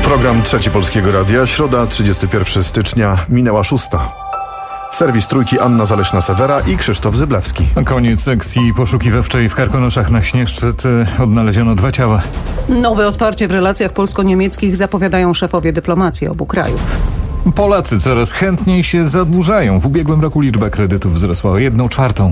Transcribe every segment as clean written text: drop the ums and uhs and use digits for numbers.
Program Trzeci Polskiego Radia, środa, 31 stycznia, minęła 6. Serwis Trójki, Anna Zaleśna-Sewera i Krzysztof Zyblewski. Koniec sekcji poszukiwawczej w Karkonoszach na Śnieżce. Odnaleziono 2 ciała. Nowe otwarcie w relacjach polsko-niemieckich zapowiadają szefowie dyplomacji obu krajów. Polacy coraz chętniej się zadłużają. W ubiegłym roku liczba kredytów wzrosła o 1/4.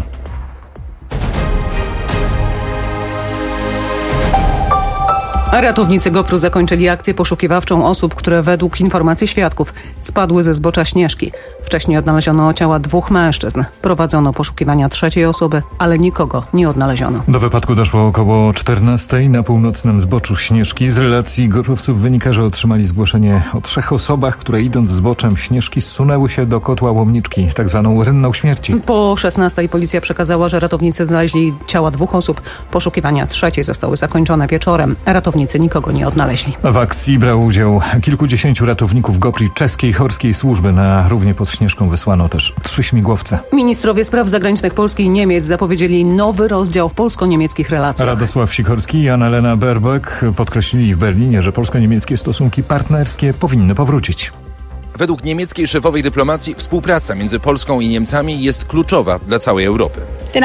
Ratownicy GOPR-u zakończyli akcję poszukiwawczą osób, które według informacji świadków spadły ze zbocza Śnieżki. Wcześniej odnaleziono ciała 2 mężczyzn. Prowadzono poszukiwania 3 osoby, ale nikogo nie odnaleziono. Do wypadku doszło około 14 na północnym zboczu Śnieżki. Z relacji GOPR-owców wynika, że otrzymali zgłoszenie o 3 osobach, które idąc zboczem Śnieżki zsunęły się do kotła Łomniczki, tak zwaną rynną śmierci. Po 16 policja przekazała, że ratownicy znaleźli ciała 2 osób. Poszukiwania 3 zostały zakończone wieczorem. Ratownicy nikogo nie odnaleźli. W akcji brało udział kilkudziesięciu ratowników GOPR i czeskiej Horskiej Służby. Na równie pod Śnieżką wysłano też 3 śmigłowce. Ministrowie spraw zagranicznych Polski i Niemiec zapowiedzieli nowy rozdział w polsko-niemieckich relacjach. Radosław Sikorski i Annalena Baerbock podkreślili w Berlinie, że polsko-niemieckie stosunki partnerskie powinny powrócić. Według niemieckiej szefowej dyplomacji współpraca między Polską i Niemcami jest kluczowa dla całej Europy.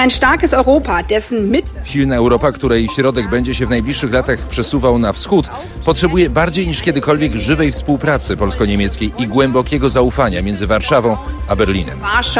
Silna Europa, której środek będzie się w najbliższych latach przesuwał na wschód, potrzebuje bardziej niż kiedykolwiek żywej współpracy polsko-niemieckiej i głębokiego zaufania między Warszawą a Berlinem.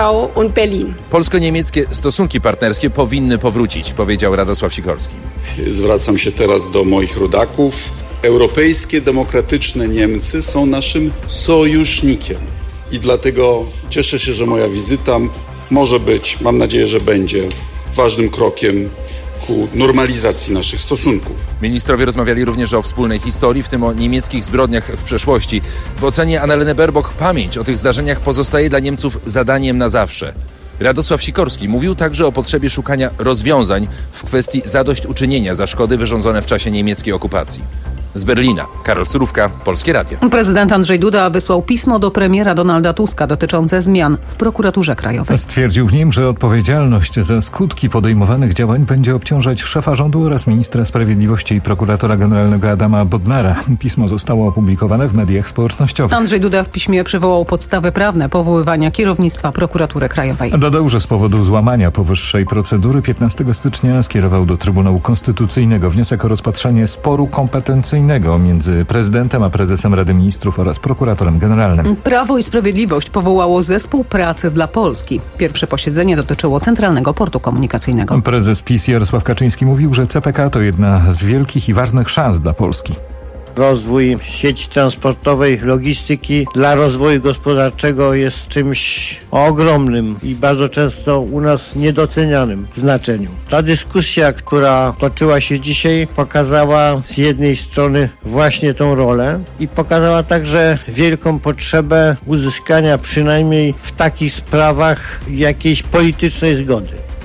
Polsko-niemieckie stosunki partnerskie powinny powrócić, powiedział Radosław Sikorski. Zwracam się teraz do moich rodaków. Europejskie, demokratyczne Niemcy są naszym sojusznikiem i dlatego cieszę się, że moja wizyta może być, mam nadzieję, że będzie ważnym krokiem ku normalizacji naszych stosunków. Ministrowie rozmawiali również o wspólnej historii, w tym o niemieckich zbrodniach w przeszłości. W ocenie Annaleny Baerbock pamięć o tych zdarzeniach pozostaje dla Niemców zadaniem na zawsze. Radosław Sikorski mówił także o potrzebie szukania rozwiązań w kwestii zadośćuczynienia za szkody wyrządzone w czasie niemieckiej okupacji. Z Berlina, Karol Surówka, Polskie Radio. Prezydent Andrzej Duda wysłał pismo do premiera Donalda Tuska dotyczące zmian w prokuraturze krajowej. Stwierdził w nim, że odpowiedzialność za skutki podejmowanych działań będzie obciążać szefa rządu oraz ministra sprawiedliwości i prokuratora generalnego Adama Bodnara. Pismo zostało opublikowane w mediach społecznościowych. Andrzej Duda w piśmie przywołał podstawy prawne powoływania kierownictwa prokuratury krajowej. Dodał, że z powodu złamania powyższej procedury 15 stycznia skierował do Trybunału Konstytucyjnego wniosek o rozpatrzenie sporu kompetencyjnego między prezydentem a prezesem Rady Ministrów oraz prokuratorem generalnym. Prawo i Sprawiedliwość powołało zespół pracy dla Polski. Pierwsze posiedzenie dotyczyło Centralnego Portu Komunikacyjnego. Prezes PiS Jarosław Kaczyński mówił, że CPK to jedna z wielkich i ważnych szans dla Polski. Rozwój sieci transportowej, logistyki dla rozwoju gospodarczego jest czymś ogromnym i bardzo często u nas niedocenianym w znaczeniu. Ta dyskusja, która toczyła się dzisiaj, pokazała z jednej strony właśnie tą rolę i pokazała także wielką potrzebę uzyskania przynajmniej w takich sprawach jakiejś politycznej zgody.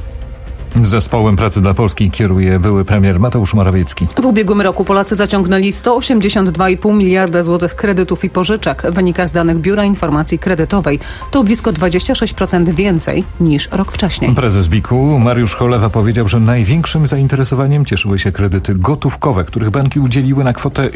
Zespołem pracy dla Polski kieruje były premier Mateusz Morawiecki. W ubiegłym roku Polacy zaciągnęli 182,5 miliarda złotych kredytów i pożyczek. Wynika z danych Biura Informacji Kredytowej. To blisko 26% więcej niż rok wcześniej. Prezes BIK-u Mariusz Cholewa powiedział, że największym zainteresowaniem cieszyły się kredyty gotówkowe, których banki udzieliły na kwotę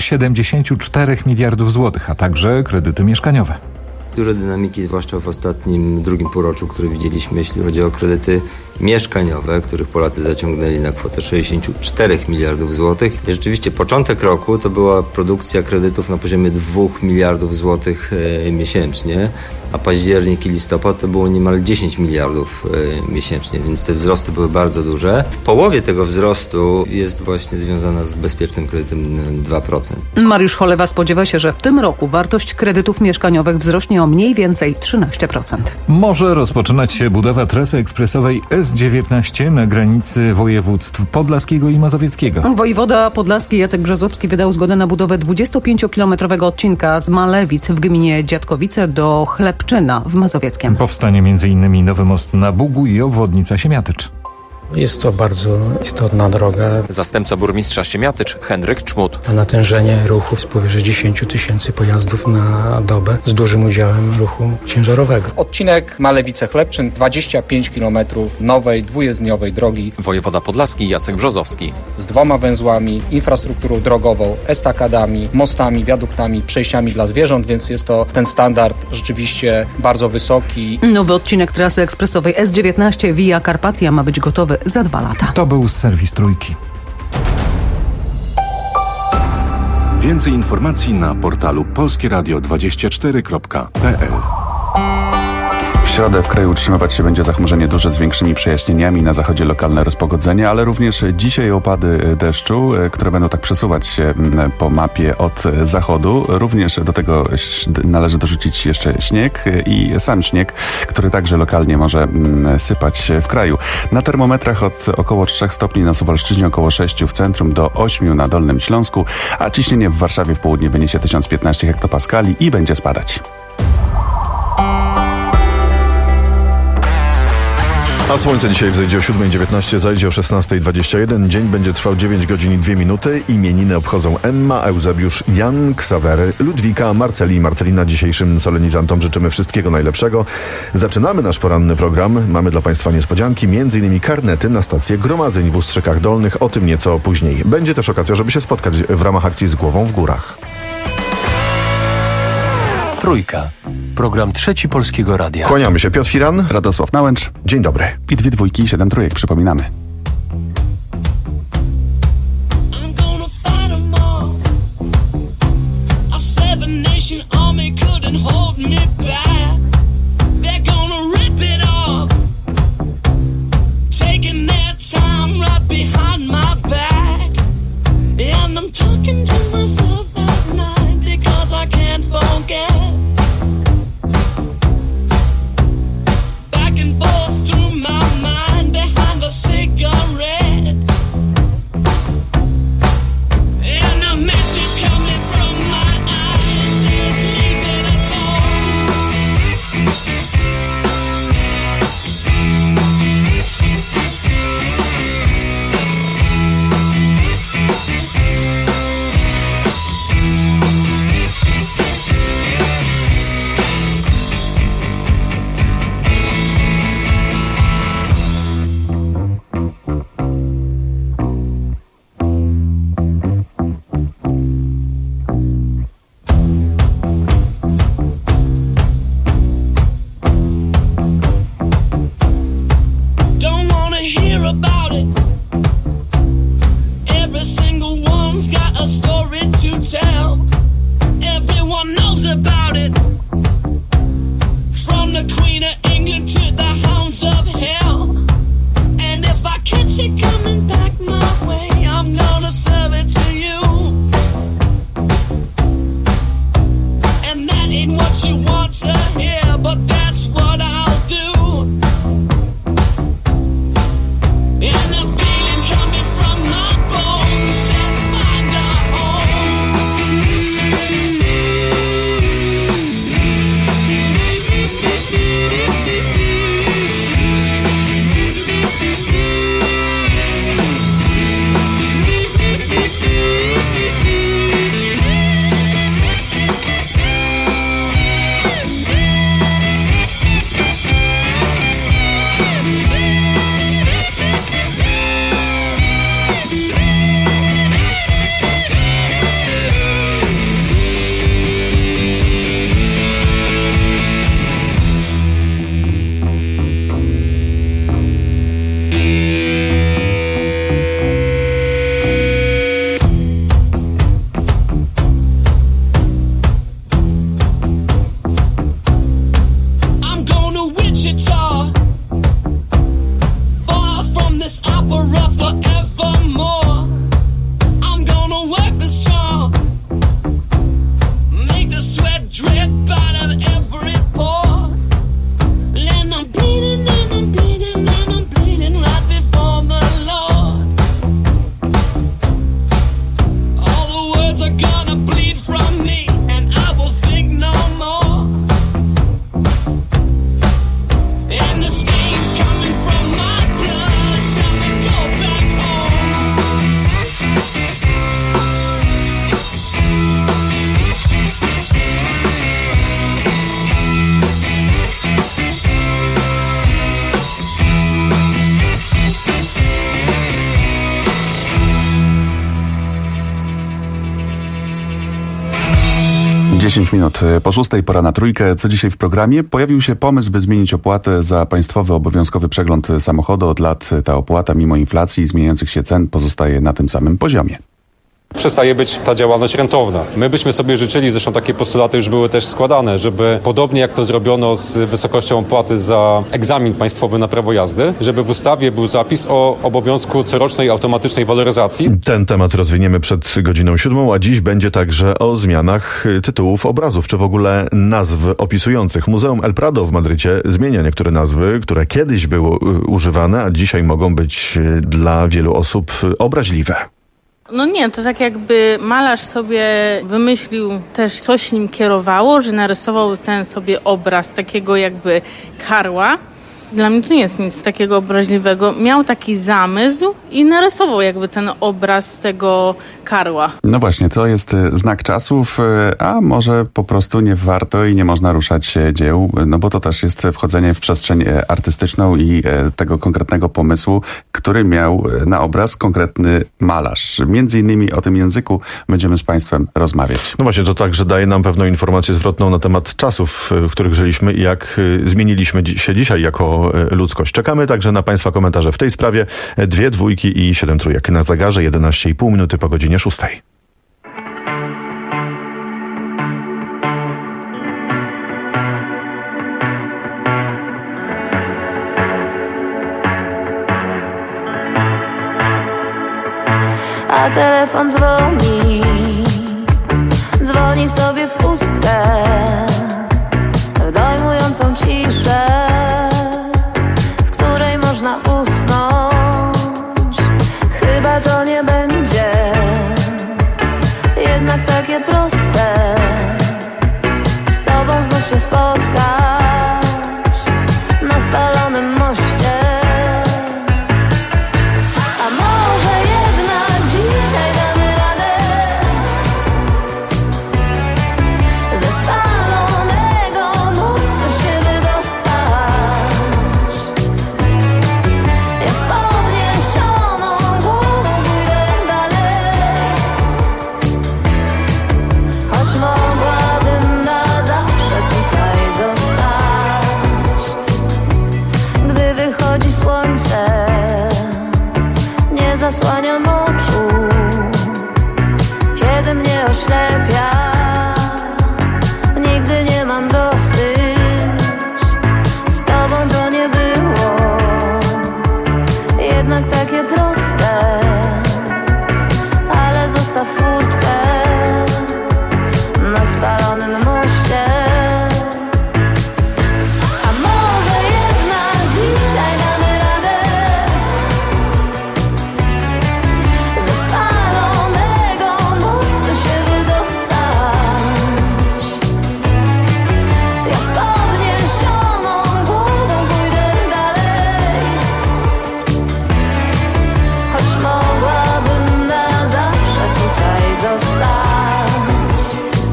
74 miliardów złotych, a także kredyty mieszkaniowe. Duże dynamiki, zwłaszcza w ostatnim drugim półroczu, które widzieliśmy, jeśli chodzi o kredyty mieszkaniowe, których Polacy zaciągnęli na kwotę 64 miliardów złotych. I rzeczywiście początek roku to była produkcja kredytów na poziomie 2 miliardów złotych miesięcznie, a październik i listopad to było niemal 10 miliardów miesięcznie, więc te wzrosty były bardzo duże. W połowie tego wzrostu jest właśnie związana z bezpiecznym kredytem 2%. Mariusz Cholewa spodziewa się, że w tym roku wartość kredytów mieszkaniowych wzrośnie o mniej więcej 13%. Może rozpoczynać się budowa trasy ekspresowej S19 na granicy województw podlaskiego i mazowieckiego. Wojewoda podlaski Jacek Brzozowski wydał zgodę na budowę 25-kilometrowego odcinka z Malewic w gminie Dziadkowice do Chlebczyna w Mazowieckiem. Powstanie m.in. nowy most na Bugu i obwodnica Siemiatycz. Jest to bardzo istotna droga. Zastępca burmistrza Siemiatycz Henryk Czmut. Natężenie ruchu w powyżej 10 000 pojazdów na dobę z dużym udziałem ruchu ciężarowego. Odcinek Malewice-Chlebczyn, 25 km nowej, dwujezdniowej drogi. Wojewoda podlaski Jacek Brzozowski. Z 2 węzłami, infrastrukturą drogową, estakadami, mostami, wiaduktami, przejściami dla zwierząt, więc jest to ten standard rzeczywiście bardzo wysoki. Nowy odcinek trasy ekspresowej S19 Via Carpatia ma być gotowy za 2 lata. To był serwis Trójki. Więcej informacji na portalu polskieradio24.pl. W środę w kraju utrzymywać się będzie zachmurzenie duże z większymi przejaśnieniami, na zachodzie lokalne rozpogodzenie, ale również dzisiaj opady deszczu, które będą tak przesuwać się po mapie od zachodu. Również do tego należy dorzucić jeszcze śnieg i sam śnieg, który także lokalnie może sypać w kraju. Na termometrach od około 3 stopni na Suwalszczyźnie, około 6 w centrum do 8 na Dolnym Śląsku, a ciśnienie w Warszawie w południe wyniesie 1015 hektopaskali i będzie spadać. A słońce dzisiaj wzejdzie o 7:19, zajdzie o 16:21. Dzień będzie trwał 9 godzin i 2 minuty. Imieniny obchodzą Emma, Eusebiusz, Jan, Ksawery, Ludwika, Marceli i Marcelina. Dzisiejszym solenizantom życzymy wszystkiego najlepszego. Zaczynamy nasz poranny program. Mamy dla Państwa niespodzianki, m.in. karnety na stację gromadzeń w Ustrzykach Dolnych. O tym nieco później. Będzie też okazja, żeby się spotkać w ramach akcji Z głową w górach. Trójka. Program Trzeci Polskiego Radia. Kłaniamy się. Piotr Firan, Radosław Nałęcz. Dzień dobry. I 2 dwójki i 7 trójek, przypominamy. Through my mind behind a cigarette. 10 minut po 6, pora na trójkę. Co dzisiaj w programie? Pojawił się pomysł, by zmienić opłatę za państwowy obowiązkowy przegląd samochodu. Od lat ta opłata, mimo inflacji i zmieniających się cen, pozostaje na tym samym poziomie. Przestaje być ta działalność rentowna. My byśmy sobie życzyli, zresztą takie postulaty już były też składane, żeby podobnie jak to zrobiono z wysokością opłaty za egzamin państwowy na prawo jazdy, żeby w ustawie był zapis o obowiązku corocznej automatycznej waloryzacji. Ten temat rozwiniemy przed godziną 7, a dziś będzie także o zmianach tytułów obrazów, czy w ogóle nazw opisujących. Muzeum El Prado w Madrycie zmienia niektóre nazwy, które kiedyś były używane, a dzisiaj mogą być dla wielu osób obraźliwe. No nie, to tak jakby malarz sobie wymyślił, też coś nim kierowało, że narysował ten sobie obraz takiego jakby karła. Dla mnie to nie jest nic takiego obraźliwego. Miał taki zamysł i narysował jakby ten obraz tego karła. No właśnie, to jest znak czasów, a może po prostu nie warto i nie można ruszać dzieł, no bo to też jest wchodzenie w przestrzeń artystyczną i tego konkretnego pomysłu, który miał na obraz konkretny malarz. Między innymi o tym języku będziemy z Państwem rozmawiać. No właśnie, to także daje nam pewną informację zwrotną na temat czasów, w których żyliśmy i jak zmieniliśmy się dzisiaj jako ludzkość. Czekamy także na Państwa komentarze w tej sprawie. 2 dwójki i 7 trójek na zegarze, 11,5 minuty po godzinie 6. A telefon dzwoni, dzwoni sobie w pustkę, w dojmującą ciszę, w której można usnąć. Chyba to nie będzie jednak takie proste, z tobą znów się spotkać na spalonym moście. Zasłaniam oczu, kiedy mnie oślepia. Nigdy nie mam dosyć, z tobą to nie było jednak takie proste, ale zostaw furtkę na spalonym moście. A może jednak dzisiaj damy radę ze spalonego mostu się wydostać. Ja z podniesioną głową pójdę dalej, choć mogłabym na zawsze tutaj zostać.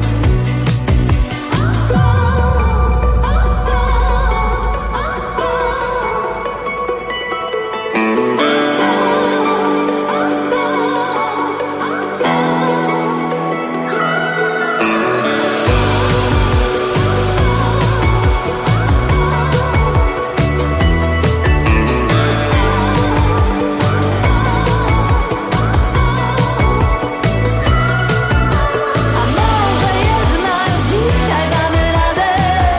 A może jednak dzisiaj damy radę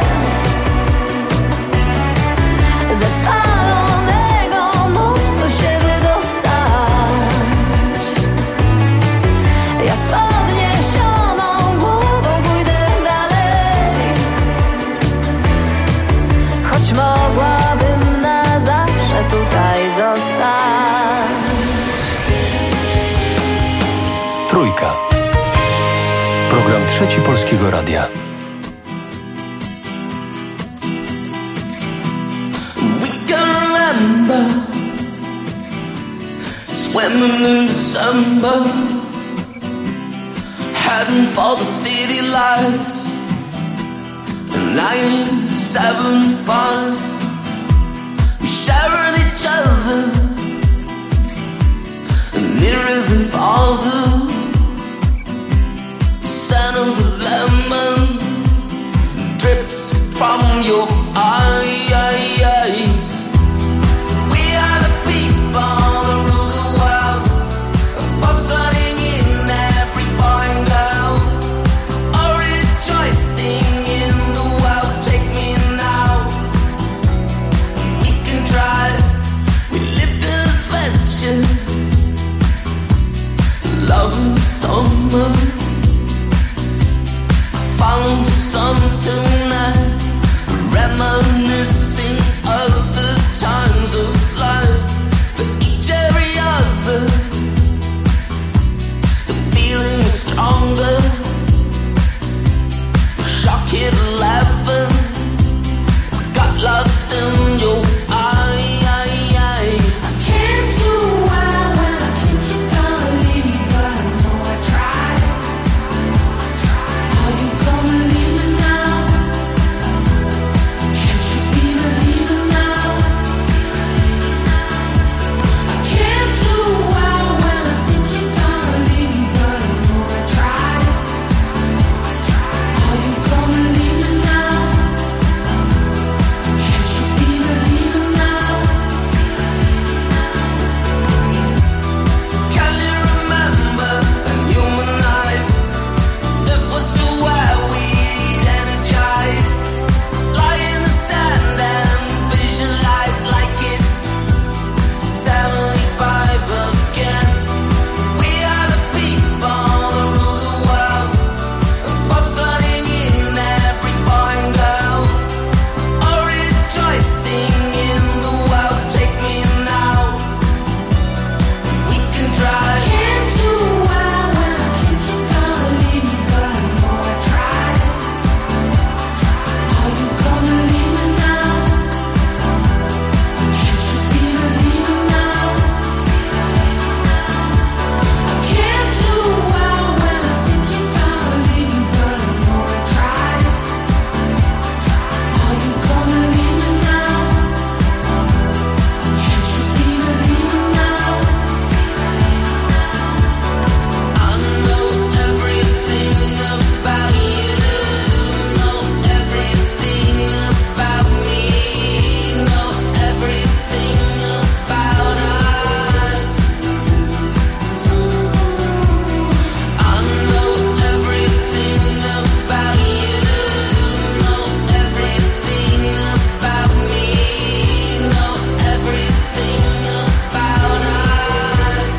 ze spalonego mostu się wydostać. Ja z podniesioną głową pójdę dalej, choć mogłabym na zawsze tutaj zostać. Trójka. Program Trzeci Polskiego Radia. We can remember swimming in December, heading for the city lights in 1975. We shared each other nearer than farther, the scent of the lemon summer. Follow the sun tonight, reminiscing of the times of life. For each every other, the feeling is stronger. Shock hit 11, got lost in your eyes. I can't do well when I think you're gonna leave me, but I know I tried. Are you gonna leave me now? Can't you be believing now? I can't do well when I think you're gonna leave me, but I know I tried. Are you gonna leave me now? Can't you be believing now? Can you remember a human life? It was so where we'd energize. Lie in the sand and visualize like it's 75 again. We are the people that rule the world, fostering in every boy and girl. Oh, rejoicing in the world, take me now. We can try. Can't do well when I think you're gonna leave me, but I know I tried. Are you gonna leave me now? Can't you be believing now? I can't do well when I think you're gonna leave me, but I know I tried. Are you gonna leave me now? Can't you be believing now? I know everything about you, know everything about me, know everything about us. I know everything about you, know everything about me, know everything about us.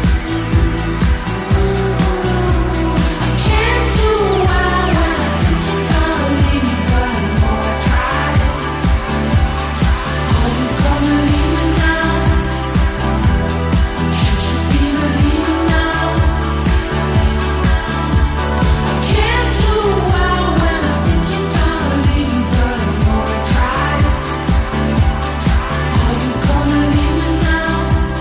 I can't do well when I think you're gonna leave me, but I know I tried. Are you gonna leave me now? Can't you be believing now? I can't do well when I think you're gonna leave me, but I know I tried. Are you gonna leave me now?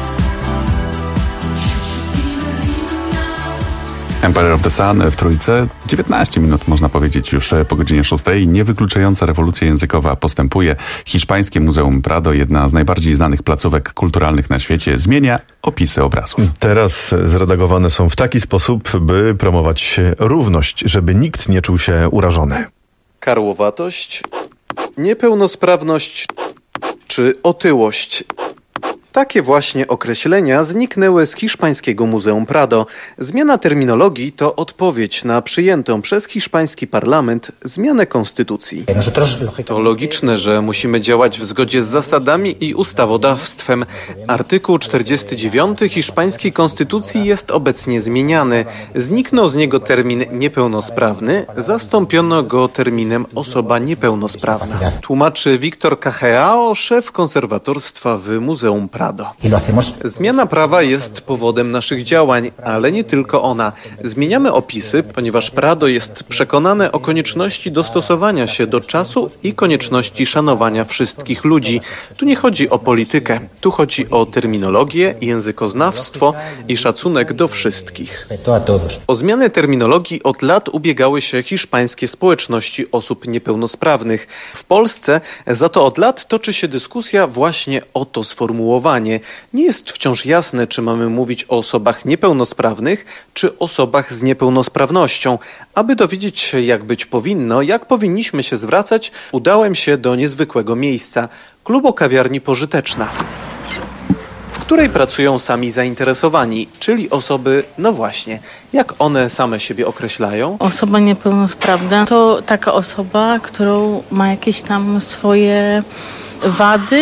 Can't you be believing now? Empire of the Sun w Trójce. 19 minut można powiedzieć już po godzinie 6. Niewykluczająca rewolucja językowa postępuje. Hiszpańskie Muzeum Prado, jedna z najbardziej znanych placówek kulturalnych na świecie, zmienia opisy obrazów. Teraz zredagowane są w taki sposób, by promować równość, żeby nikt nie czuł się urażony. Karłowatość, niepełnosprawność czy otyłość. Takie właśnie określenia zniknęły z hiszpańskiego Muzeum Prado. Zmiana terminologii to odpowiedź na przyjętą przez hiszpański parlament zmianę konstytucji. To logiczne, że musimy działać w zgodzie z zasadami i ustawodawstwem. Artykuł 49 hiszpańskiej konstytucji jest obecnie zmieniany. Zniknął z niego termin niepełnosprawny, zastąpiono go terminem osoba niepełnosprawna. Tłumaczy Víctor Cajeao, szef konserwatorstwa w Muzeum Prado. Zmiana prawa jest powodem naszych działań, ale nie tylko ona. Zmieniamy opisy, ponieważ Prado jest przekonane o konieczności dostosowania się do czasu i konieczności szanowania wszystkich ludzi. Tu nie chodzi o politykę, tu chodzi o terminologię, językoznawstwo i szacunek do wszystkich. O zmianę terminologii od lat ubiegały się hiszpańskie społeczności osób niepełnosprawnych. W Polsce za to od lat toczy się dyskusja właśnie o to sformułowanie. Nie jest wciąż jasne, czy mamy mówić o osobach niepełnosprawnych, czy osobach z niepełnosprawnością. Aby dowiedzieć się, jak być powinno, jak powinniśmy się zwracać, udałem się do niezwykłego miejsca – klubu kawiarni Pożyteczna, w której pracują sami zainteresowani, czyli osoby, no właśnie, jak one same siebie określają? Osoba niepełnosprawna to taka osoba, którą ma jakieś tam swoje wady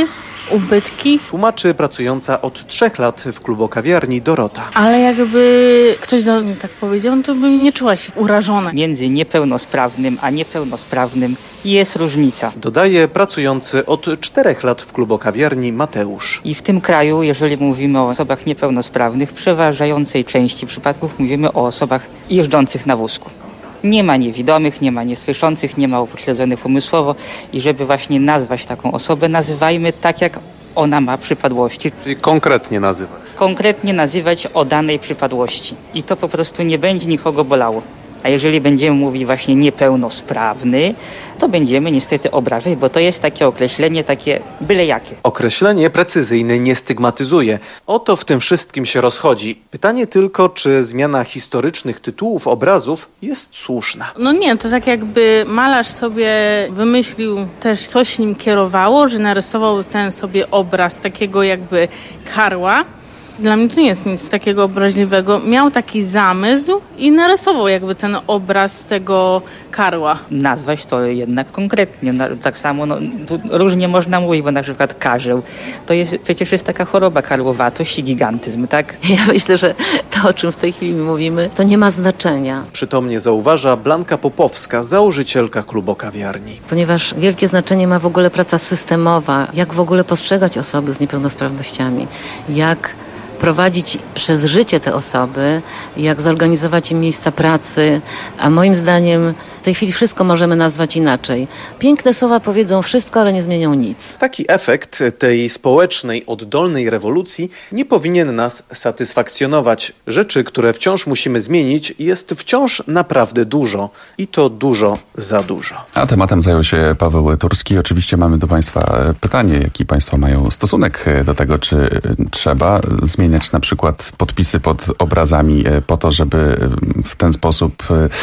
ubytki. Tłumaczy pracująca od 3 lat w klubokawiarni Dorota. Ale jakby ktoś do mnie tak powiedział, to bym nie czuła się urażona. Między niepełnosprawnym a niepełnosprawnym jest różnica. Dodaje pracujący od 4 lat w klubokawiarni Mateusz. I w tym kraju, jeżeli mówimy o osobach niepełnosprawnych, w przeważającej części przypadków mówimy o osobach jeżdżących na wózku. Nie ma niewidomych, nie ma niesłyszących, nie ma upośledzonych umysłowo i żeby właśnie nazwać taką osobę, nazywajmy tak, jak ona ma przypadłości. Czyli konkretnie nazywać. Konkretnie nazywać o danej przypadłości. I to po prostu nie będzie nikogo bolało. A jeżeli będziemy mówić właśnie niepełnosprawny, to będziemy niestety obrażać, bo to jest takie określenie, takie byle jakie. Określenie precyzyjne nie stygmatyzuje. O to w tym wszystkim się rozchodzi. Pytanie tylko, czy zmiana historycznych tytułów obrazów jest słuszna. No nie, to tak jakby malarz sobie wymyślił, też coś nim kierowało, że narysował ten sobie obraz takiego jakby karła. Dla mnie to nie jest nic takiego obraźliwego. Miał taki zamysł i narysował jakby ten obraz tego karła. Nazwać to jednak konkretnie. Tak samo tu różnie można mówić, bo na przykład karzeł to jest, przecież jest taka choroba karłowatość i gigantyzm, tak? Ja myślę, że to, o czym w tej chwili mówimy, to nie ma znaczenia. Przytomnie zauważa Blanka Popowska, założycielka klubokawiarni. Ponieważ wielkie znaczenie ma w ogóle praca systemowa, jak w ogóle postrzegać osoby z niepełnosprawnościami, jak prowadzić przez życie te osoby, jak zorganizować im miejsca pracy, a moim zdaniem w tej chwili wszystko możemy nazwać inaczej. Piękne słowa powiedzą wszystko, ale nie zmienią nic. Taki efekt tej społecznej, oddolnej rewolucji nie powinien nas satysfakcjonować. Rzeczy, które wciąż musimy zmienić, jest wciąż naprawdę dużo. I to dużo za dużo. A tematem zajął się Paweł Turski. Oczywiście mamy do Państwa pytanie, jaki Państwo mają stosunek do tego, czy trzeba zmieniać na przykład podpisy pod obrazami po to, żeby w ten sposób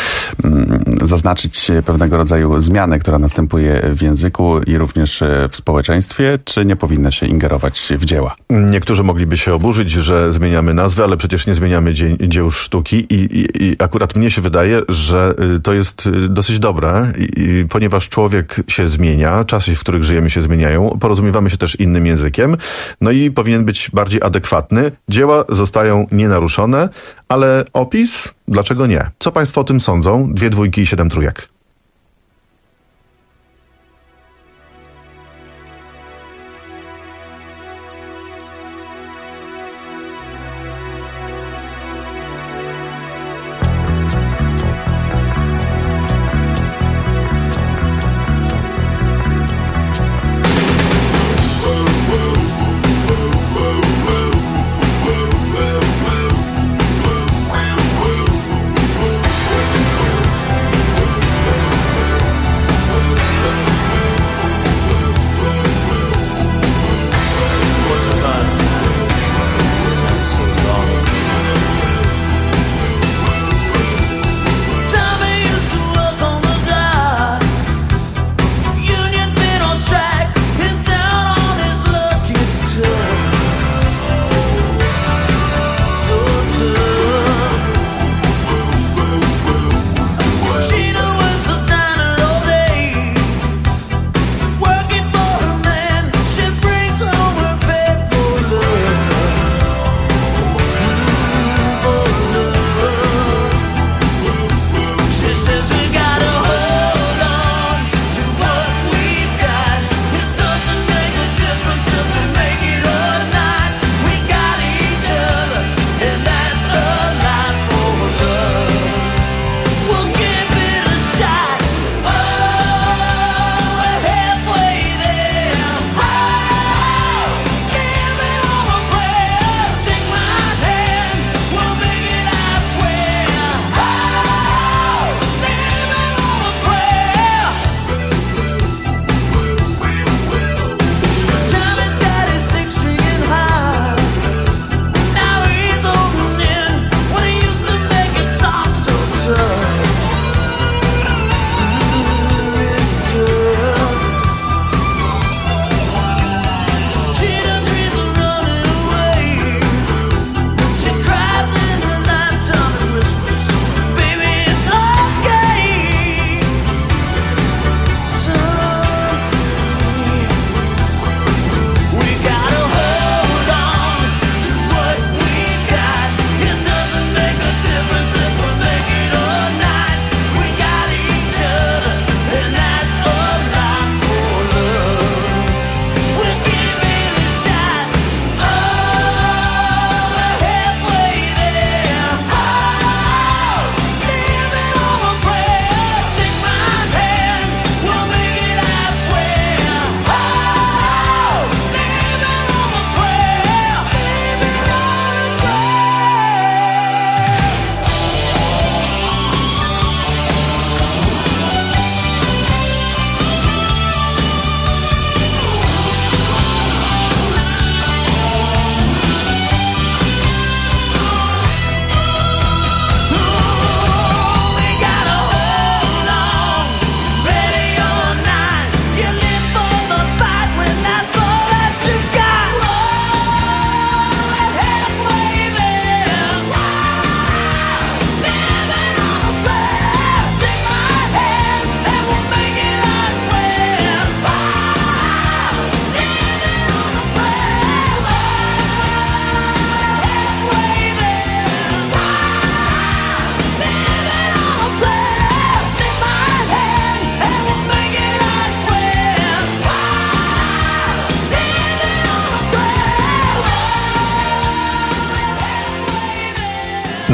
zaznaczyć pewnego rodzaju zmianę, która następuje w języku i również w społeczeństwie, czy nie powinno się ingerować w dzieła? Niektórzy mogliby się oburzyć, że zmieniamy nazwę, ale przecież nie zmieniamy dzieł sztuki i akurat mnie się wydaje, że to jest dosyć dobre, ponieważ człowiek się zmienia, czasy, w których żyjemy, się zmieniają, porozumiewamy się też innym językiem, no i powinien być bardziej adekwatny. Dzieła zostają nienaruszone, ale opis? Dlaczego nie? Co Państwo o tym sądzą? 2 dwójki i 7 trójek.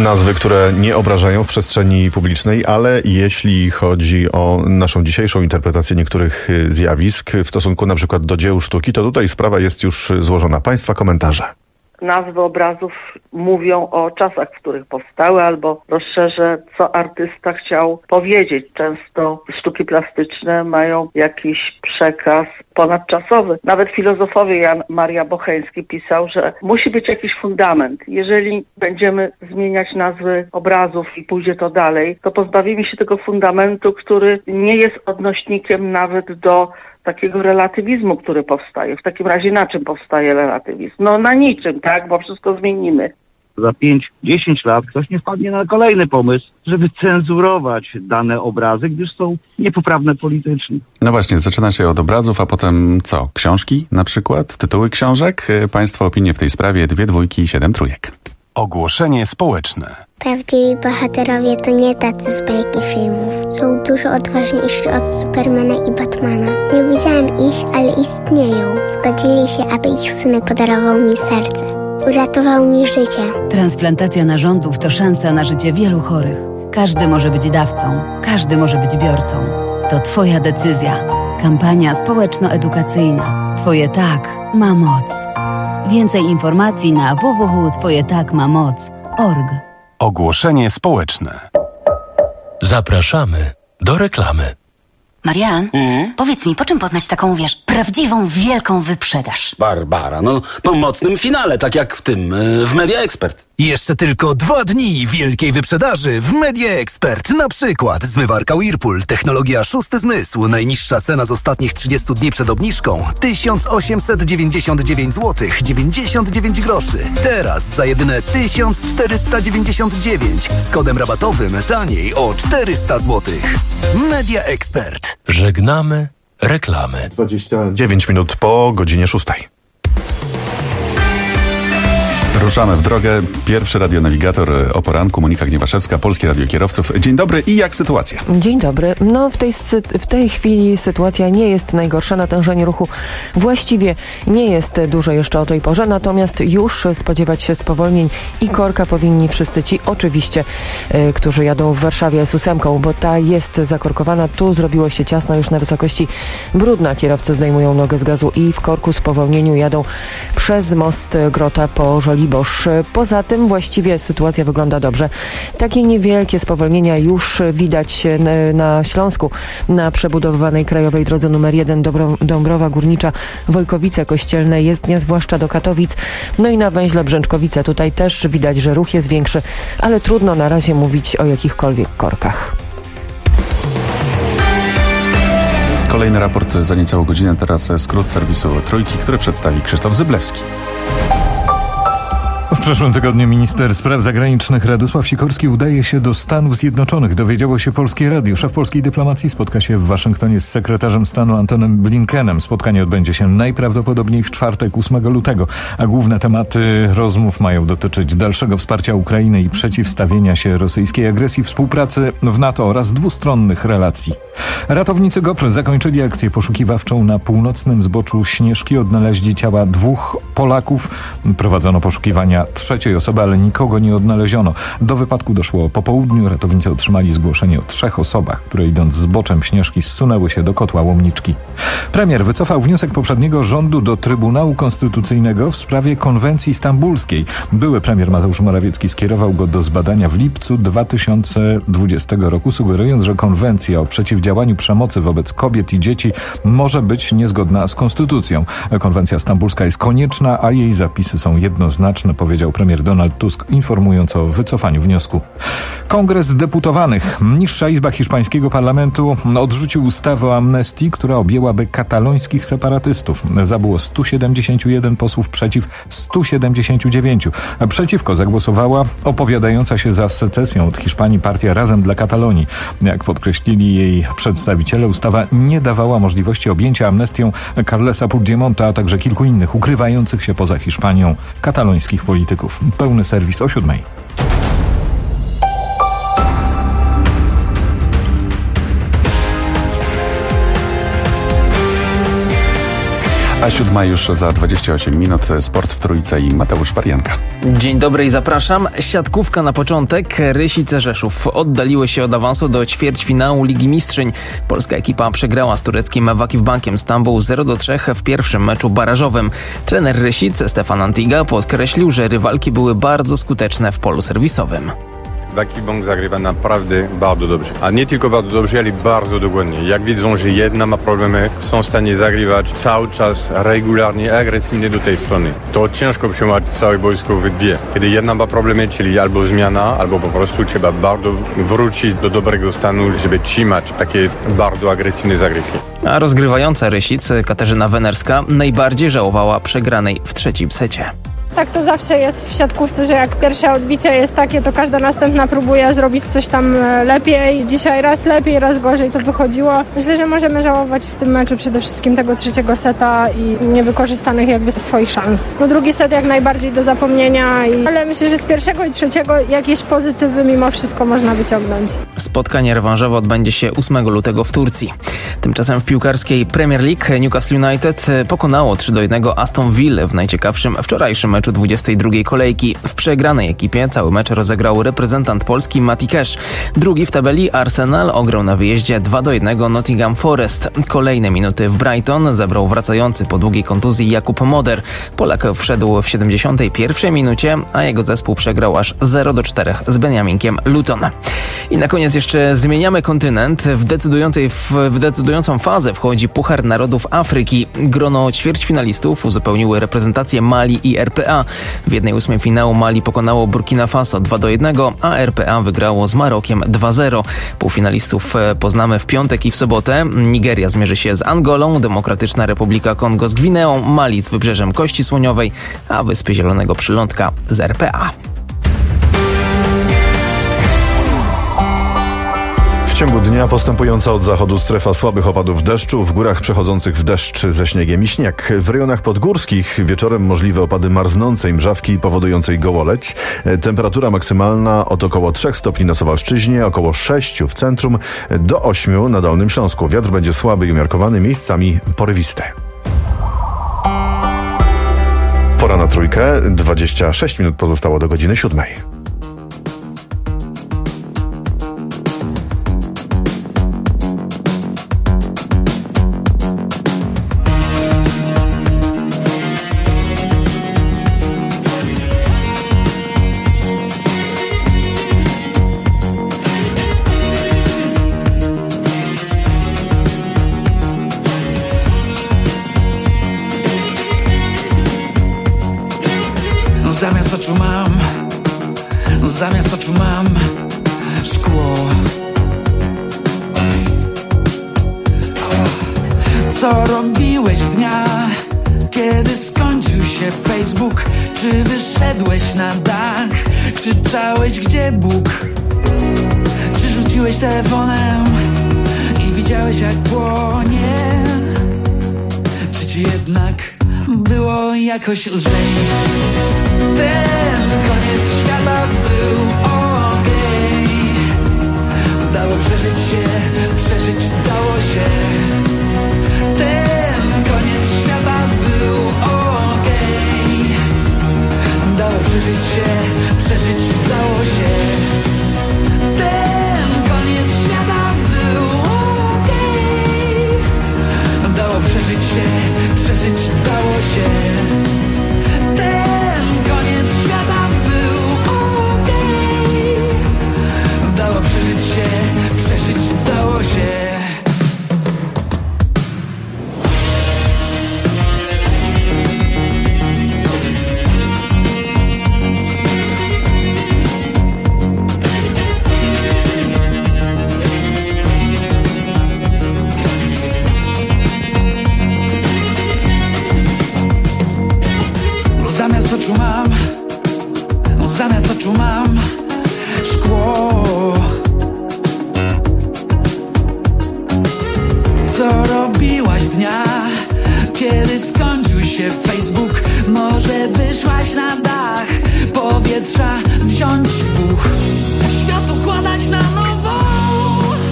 nazwy, które nie obrażają w przestrzeni publicznej, ale jeśli chodzi o naszą dzisiejszą interpretację niektórych zjawisk w stosunku na przykład do dzieł sztuki, to tutaj sprawa jest już złożona. Państwa komentarze. Nazwy obrazów mówią o czasach, w których powstały, albo rozszerzę, co artysta chciał powiedzieć. Często sztuki plastyczne mają jakiś przekaz ponadczasowy. Nawet filozofowie Jan Maria Bocheński pisał, że musi być jakiś fundament. Jeżeli będziemy zmieniać nazwy obrazów i pójdzie to dalej, to pozbawimy się tego fundamentu, który nie jest odnośnikiem nawet do takiego relatywizmu, który powstaje. W takim razie na czym powstaje relatywizm? No na niczym, tak? Bo wszystko zmienimy. Za 5-10 lat ktoś nie wpadnie na kolejny pomysł, żeby cenzurować dane obrazy, gdyż są niepoprawne politycznie. No właśnie, zaczyna się od obrazów, a potem co? Książki na przykład? Tytuły książek? Państwa opinie w tej sprawie 2 dwójki i 7 trójek. Ogłoszenie społeczne. Prawdziwi bohaterowie to nie tacy z bajki filmów. Są dużo odważniejsi od Supermana i Batmana. Nie widziałem ich, ale istnieją. Zgodzili się, aby ich synek podarował mi serce. Uratował mi życie. Transplantacja narządów to szansa na życie wielu chorych. Każdy może być dawcą, każdy może być biorcą. To Twoja decyzja. Kampania społeczno-edukacyjna. Twoje tak ma moc. Więcej informacji na www.twojetakmamoc.org. Ogłoszenie społeczne. Zapraszamy do reklamy. Marian, powiedz mi, po czym poznać taką, prawdziwą, wielką wyprzedaż? Barbara, po mocnym finale, tak jak w tym, w Media Expert. Jeszcze tylko 2 dni wielkiej wyprzedaży w Media Expert. Na przykład zmywarka Whirlpool, technologia 6. zmysł. Najniższa cena z ostatnich 30 dni przed obniżką 1899 zł 99 groszy. Teraz za jedyne 1499 z kodem rabatowym taniej o 400 zł. Media Expert. Żegnamy reklamy. 29 minut po godzinie 6. Ruszamy w drogę. Pierwszy radionawigator o poranku, Monika Gniewaszewska, Polskie Radio Kierowców. Dzień dobry i jak sytuacja? Dzień dobry. W tej chwili sytuacja nie jest najgorsza. Natężenie ruchu właściwie nie jest duże jeszcze o tej porze, natomiast już spodziewać się spowolnień i korka powinni wszyscy ci, oczywiście, którzy jadą w Warszawie S8, bo ta jest zakorkowana. Tu zrobiło się ciasno już na wysokości Brudna. Kierowcy zdejmują nogę z gazu i w korku spowolnieniu jadą przez most Grota po Żoliborzu. Poza tym właściwie sytuacja wygląda dobrze. Takie niewielkie spowolnienia już widać na Śląsku, na przebudowanej krajowej drodze nr 1 Dąbrowa Górnicza, Wojkowice Kościelne, Jezdnia, zwłaszcza do Katowic, no i na węźle Brzęczkowice. Tutaj też widać, że ruch jest większy, ale trudno na razie mówić o jakichkolwiek korkach. Kolejny raport za niecałą godzinę. Teraz skrót serwisu Trójki, który przedstawi Krzysztof Zyblewski. W przyszłym tygodniu minister spraw zagranicznych Radosław Sikorski udaje się do Stanów Zjednoczonych. Dowiedziało się Polskie Radio. Szef polskiej dyplomacji spotka się w Waszyngtonie z sekretarzem stanu Antonem Blinkenem. Spotkanie odbędzie się najprawdopodobniej w czwartek 8 lutego, a główne tematy rozmów mają dotyczyć dalszego wsparcia Ukrainy i przeciwstawienia się rosyjskiej agresji, współpracy w NATO oraz dwustronnych relacji. Ratownicy GOPR zakończyli akcję poszukiwawczą na północnym zboczu Śnieżki. Odnaleźli ciała 2 Polaków. Prowadzono poszukiwania 3. osoby, ale nikogo nie odnaleziono. Do wypadku doszło po południu. Ratownicy otrzymali zgłoszenie o 3 osobach, które idąc zboczem Śnieżki zsunęły się do kotła Łomniczki. Premier wycofał wniosek poprzedniego rządu do Trybunału Konstytucyjnego w sprawie konwencji stambulskiej. Były premier Mateusz Morawiecki skierował go do zbadania w lipcu 2020 roku, sugerując, że konwencja o przeciwdziałaniu przemocy wobec kobiet i dzieci może być niezgodna z konstytucją. Konwencja stambulska jest konieczna, a jej zapisy są jednoznaczne, powiedział premier Donald Tusk, informując o wycofaniu wniosku. Kongres Deputowanych. Niższa Izba hiszpańskiego parlamentu odrzucił ustawę o amnestii, która objęłaby katalońskich separatystów. Za było 171 posłów, przeciw 179. Przeciwko zagłosowała opowiadająca się za secesją od Hiszpanii partia Razem dla Katalonii. Jak podkreślili jej przedstawiciele, ustawa nie dawała możliwości objęcia amnestią Carlesa Puigdemonta, a także kilku innych ukrywających się poza Hiszpanią katalońskich polityków. Pełny serwis o 7. A 7 już za 28 minut. Sport w Trójce i Mateusz Warianka. Dzień dobry i zapraszam. Siatkówka na początek. Rysice Rzeszów oddaliły się od awansu do ćwierćfinału Ligi Mistrzyń. Polska ekipa przegrała z tureckim Vakifbankiem Stambuł 0-3 w pierwszym meczu barażowym. Trener Rysic Stefan Antiga podkreślił, że rywalki były bardzo skuteczne w polu serwisowym. Vakifbank zagrywa naprawdę bardzo dobrze. A nie tylko bardzo dobrze, ale bardzo dokładnie. Jak widzą, że jedna ma problemy, są w stanie zagrywać cały czas regularnie, agresywnie do tej strony. To ciężko przełamać całe boisko w dwie. Kiedy jedna ma problemy, czyli albo zmiana, albo po prostu trzeba bardzo wrócić do dobrego stanu, żeby trzymać takie bardzo agresywne zagrywki. A rozgrywająca Rysic Katarzyna Wenerska najbardziej żałowała przegranej w trzecim secie. Tak to zawsze jest w siatkówce, że jak pierwsze odbicie jest takie, to każda następna próbuje zrobić coś tam lepiej. Dzisiaj raz lepiej, raz gorzej to wychodziło. Myślę, że możemy żałować w tym meczu przede wszystkim tego trzeciego seta i niewykorzystanych jakby swoich szans. No drugi set jak najbardziej do zapomnienia, ale myślę, że z pierwszego i trzeciego jakieś pozytywy mimo wszystko można wyciągnąć. Spotkanie rewanżowe odbędzie się 8 lutego w Turcji. Tymczasem w piłkarskiej Premier League Newcastle United pokonało 3-1 Aston Villa w najciekawszym wczorajszym meczu 22 kolejki. W przegranej ekipie cały mecz rozegrał reprezentant Polski Mati Cash. Drugi w tabeli Arsenal ograł na wyjeździe 2-1 Nottingham Forest. Kolejne minuty w Brighton zebrał wracający po długiej kontuzji Jakub Moder. Polak wszedł w 71 minucie, a jego zespół przegrał aż 0-4 z Beniaminkiem Luton. I na koniec jeszcze zmieniamy kontynent. W decydującą fazę wchodzi Puchar Narodów Afryki. Grono ćwierćfinalistów uzupełniły reprezentacje Mali i RPA. W 1/8 finału Mali pokonało Burkina Faso 2-1, a RPA wygrało z Marokiem 2-0. Półfinalistów poznamy w piątek i w sobotę. Nigeria zmierzy się z Angolą, Demokratyczna Republika Kongo z Gwineą, Mali z Wybrzeżem Kości Słoniowej, a Wyspy Zielonego Przylądka z RPA. W ciągu dnia postępująca od zachodu strefa słabych opadów deszczu, w górach przechodzących w deszcz ze śniegiem i śnieg. W rejonach podgórskich wieczorem możliwe opady marznącej mrzawki powodującej gołoleć. Temperatura maksymalna od około 3 stopni na Suwalszczyźnie, około 6 w centrum, do 8 na Dolnym Śląsku. Wiatr będzie słaby i umiarkowany, miejscami porywisty. Pora na Trójkę, 26 minut pozostało do godziny 7. Zamiast oczu mam szkło. Co robiłeś dnia, kiedy skończył się Facebook? Czy wyszedłeś na dach? Krzyczałeś, gdzie Bóg? Czy rzuciłeś telefonem i widziałeś, jak płonie? Czy ci jednak było jakoś lżej? Ten koniec świata był okej. Dało przeżyć się, przeżyć dało się. Ten koniec świata był okej. Dało przeżyć się, przeżyć dało się. Ten koniec świata był okej. Dało przeżyć się, przeżyć dało się. Ten koniec świata był okej. Dało przeżyć się, przeżyć dało się. Zamiast oczu mam szkło. Co robiłaś dnia, kiedy skończył się Facebook? Może wyszłaś na dach, powietrza wziąć buch, świat układać na nowo.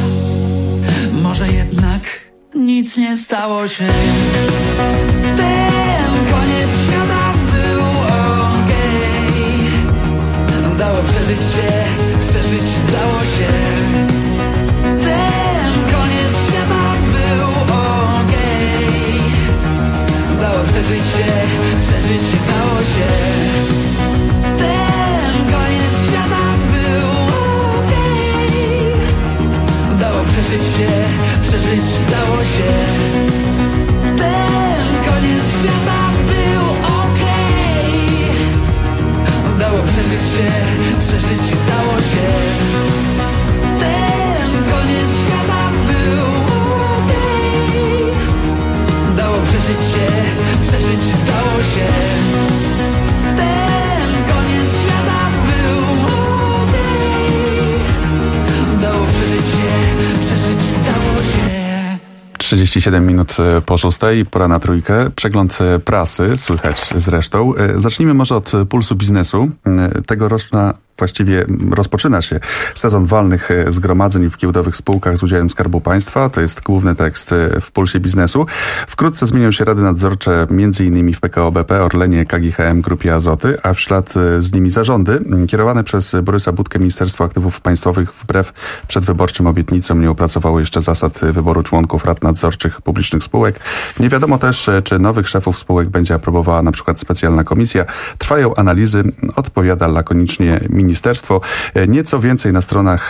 Może jednak nic nie stało się. Udało przeżyć się, dało się. Ten koniec świata był okej. Udało przeżyć się, dało się. Ten koniec świata był okej. Udało przeżyć się, dało się. Ten koniec świata był okej. Udało przeżyć się, dało się. Ten koniec świata był okej. Udało przeżyć się, dało się. Ten koniec świata był okej. Udało przeżyć się, dało się. 37 minut po 6, pora na trójkę. Przegląd prasy, słychać zresztą. Zacznijmy może od Pulsu Biznesu. Tegoroczna właściwie rozpoczyna się sezon walnych zgromadzeń w giełdowych spółkach z udziałem Skarbu Państwa. To jest główny tekst w Pulsie Biznesu. Wkrótce zmienią się rady nadzorcze m.in. w PKO BP, Orlenie, KGHM, Grupie Azoty, a w ślad z nimi zarządy. Kierowane przez Borysa Budkę Ministerstwo Aktywów Państwowych wbrew przedwyborczym obietnicom nie opracowało jeszcze zasad wyboru członków rad nadzorczych publicznych spółek. Nie wiadomo też, czy nowych szefów spółek będzie aprobowała na przykład specjalna komisja. Trwają analizy, odpowiada lakonicznie ministerstwo. Nieco więcej na stronach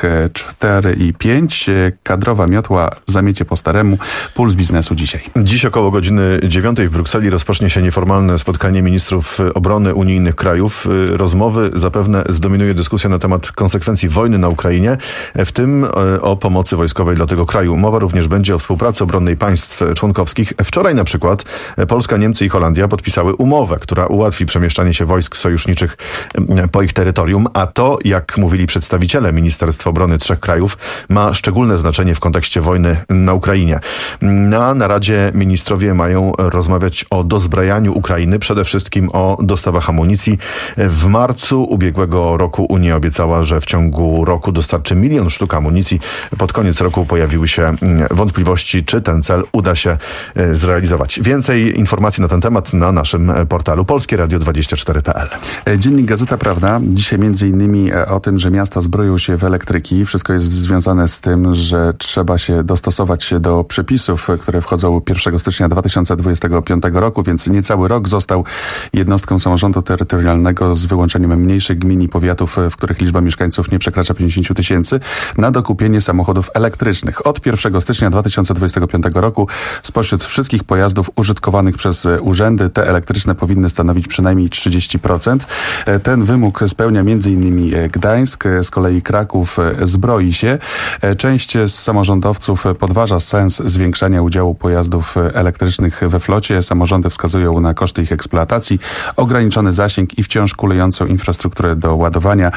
4 i 5. Kadrowa miotła zamiecie po staremu. Puls Biznesu dzisiaj. Dziś około godziny 9 w Brukseli rozpocznie się nieformalne spotkanie ministrów obrony unijnych krajów. Rozmowy zapewne zdominuje dyskusja na temat konsekwencji wojny na Ukrainie, w tym o pomocy wojskowej dla tego kraju. Mowa również będzie o współpracy obronnej państw członkowskich. Wczoraj na przykład Polska, Niemcy i Holandia podpisały umowę, która ułatwi przemieszczanie się wojsk sojuszniczych po ich terytorium, a to, jak mówili przedstawiciele Ministerstwa Obrony trzech krajów, ma szczególne znaczenie w kontekście wojny na Ukrainie. Na naradzie ministrowie mają rozmawiać o dozbrajaniu Ukrainy, przede wszystkim o dostawach amunicji. W marcu ubiegłego roku Unia obiecała, że w ciągu roku dostarczy 1 000 000 sztuk amunicji. Pod koniec roku pojawiły się wątpliwości, czy ten cel uda się zrealizować. Więcej informacji na ten temat na naszym portalu polskieradio24.pl. Dziennik Gazeta Prawna. Dzisiaj między innymi o tym, że miasta zbroją się w elektryki. Wszystko jest związane z tym, że trzeba się dostosować do przepisów, które wchodzą 1 stycznia 2025 roku, więc niecały rok został jednostkom samorządu terytorialnego z wyłączeniem mniejszych gmin i powiatów, w których liczba mieszkańców nie przekracza 50 000, na dokupienie samochodów elektrycznych. Od 1 stycznia 2025 roku spośród wszystkich pojazdów użytkowanych przez urzędy te elektryczne powinny stanowić przynajmniej 30%. Ten wymóg spełnia m.in. Gdańsk, z kolei Kraków zbroi się. Część z samorządowców podważa sens zwiększania udziału pojazdów elektrycznych we flocie. Samorządy wskazują na koszty ich eksploatacji, ograniczony zasięg i wciąż kulejącą infrastrukturę do ładowania.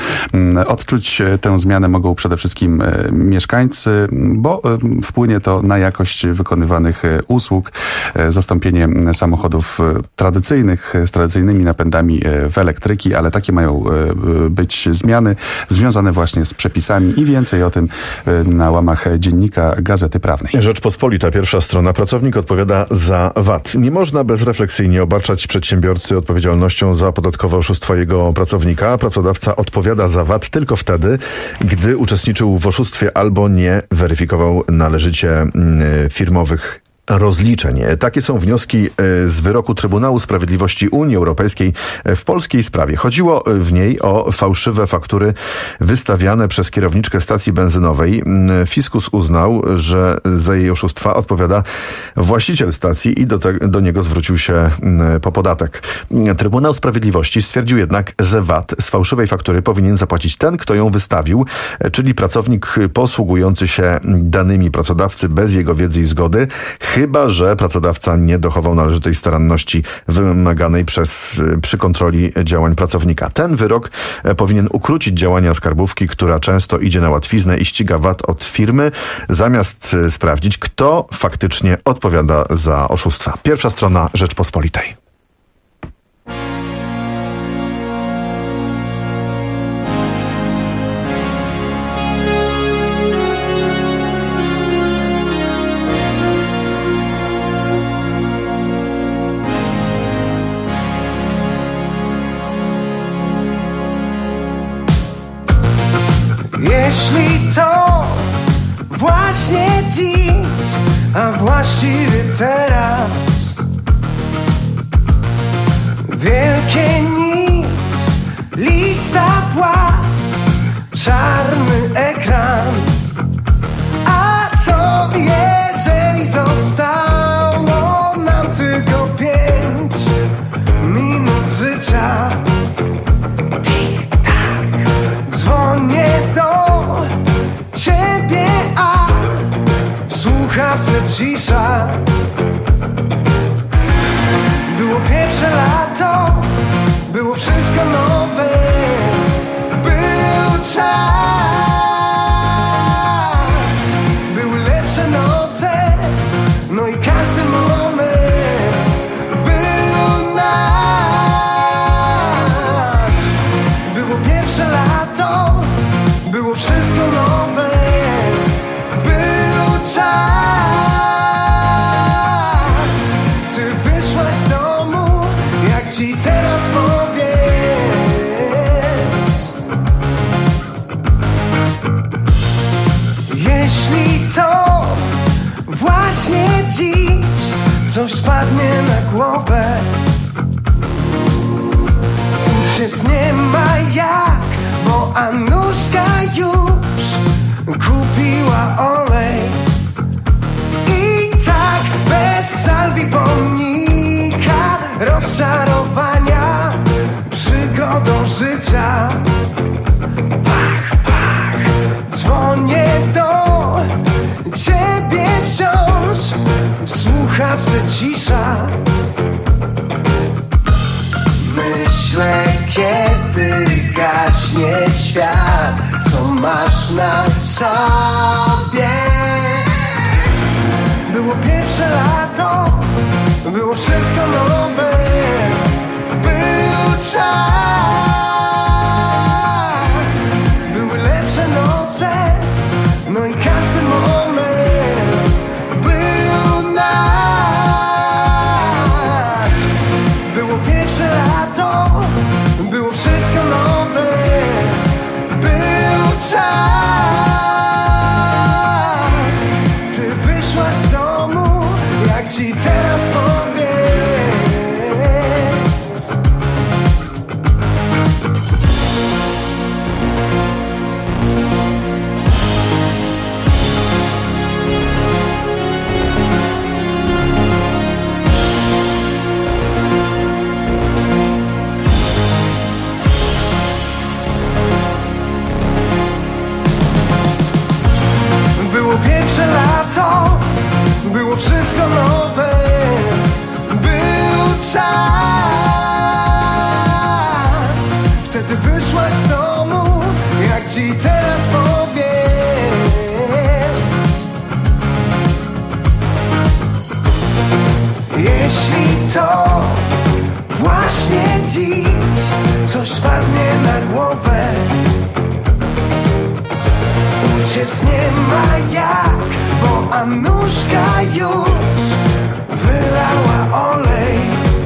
Odczuć tę zmianę mogą przede wszystkim mieszkańcy, bo wpłynie to na jakość wykonywanych usług. Zastąpienie samochodów tradycyjnych z tradycyjnymi napędami w elektryki, ale takie mają być zmiany związane właśnie z przepisami i więcej o tym na łamach dziennika Gazety Prawnej. Rzeczpospolita, pierwsza strona. Pracownik odpowiada za VAT. Nie można bezrefleksyjnie obarczać przedsiębiorcy odpowiedzialnością za podatkowe oszustwo jego pracownika. Pracodawca odpowiada za VAT tylko wtedy, gdy uczestniczył w oszustwie albo nie weryfikował należycie firmowych rozliczeń. Takie są wnioski z wyroku Trybunału Sprawiedliwości Unii Europejskiej w polskiej sprawie. Chodziło w niej o fałszywe faktury wystawiane przez kierowniczkę stacji benzynowej. Fiskus uznał, że za jej oszustwa odpowiada właściciel stacji i do niego zwrócił się po podatek. Trybunał Sprawiedliwości stwierdził jednak, że VAT z fałszywej faktury powinien zapłacić ten, kto ją wystawił, czyli pracownik posługujący się danymi pracodawcy bez jego wiedzy i zgody, chyba że pracodawca nie dochował należytej staranności wymaganej przy kontroli działań pracownika. Ten wyrok powinien ukrócić działania skarbówki, która często idzie na łatwiznę i ściga VAT od firmy, zamiast sprawdzić, kto faktycznie odpowiada za oszustwa. Pierwsza strona Rzeczpospolitej. Jeśli to właśnie dziś, a właściwie teraz, wielkie nic, lista płac, czarny ekran. A co jeżeli zostało nam tylko 5 minut życia? Tik-tak, dzwonię do ciebie, a w słuchawce cisza. Było pierwsze lato, było wszystko nowe, był czas. Były lepsze noce, no i każdy moment był nasz. Było pierwsze lato, było wszystko nowe, był czas. Ty wyszłaś z domu, jak ci teraz powiedz. Jeśli to właśnie dziś coś spadnie na głowę, uciec nie ma jak, bo Anuszka już kupiła olej. I tak bez salwi pomnika, rozczarowania, przygodą życia. Pach, pach, dzwonię do ciebie wciąż, w słuchawce cisza. Myślę, kiedy gaśnie świat, co masz na sobie. Było pierwsze lato, było wszystko nowe, był czas. Były lepsze noce, no i każdy moment był nasz. Było pierwsze lato, było wszystko nowe, był czas. Ty wyszłaś z domu, jak ci teraz powiedz. Było pierwsze lato, było wszystko nowe, był czas. Wtedy wyszłaś z domu, jak ci teraz powiedz. Jeśli to właśnie dziś coś spadnie na głowę, uciec nie ma jak, bo Anuszka już wylała olej.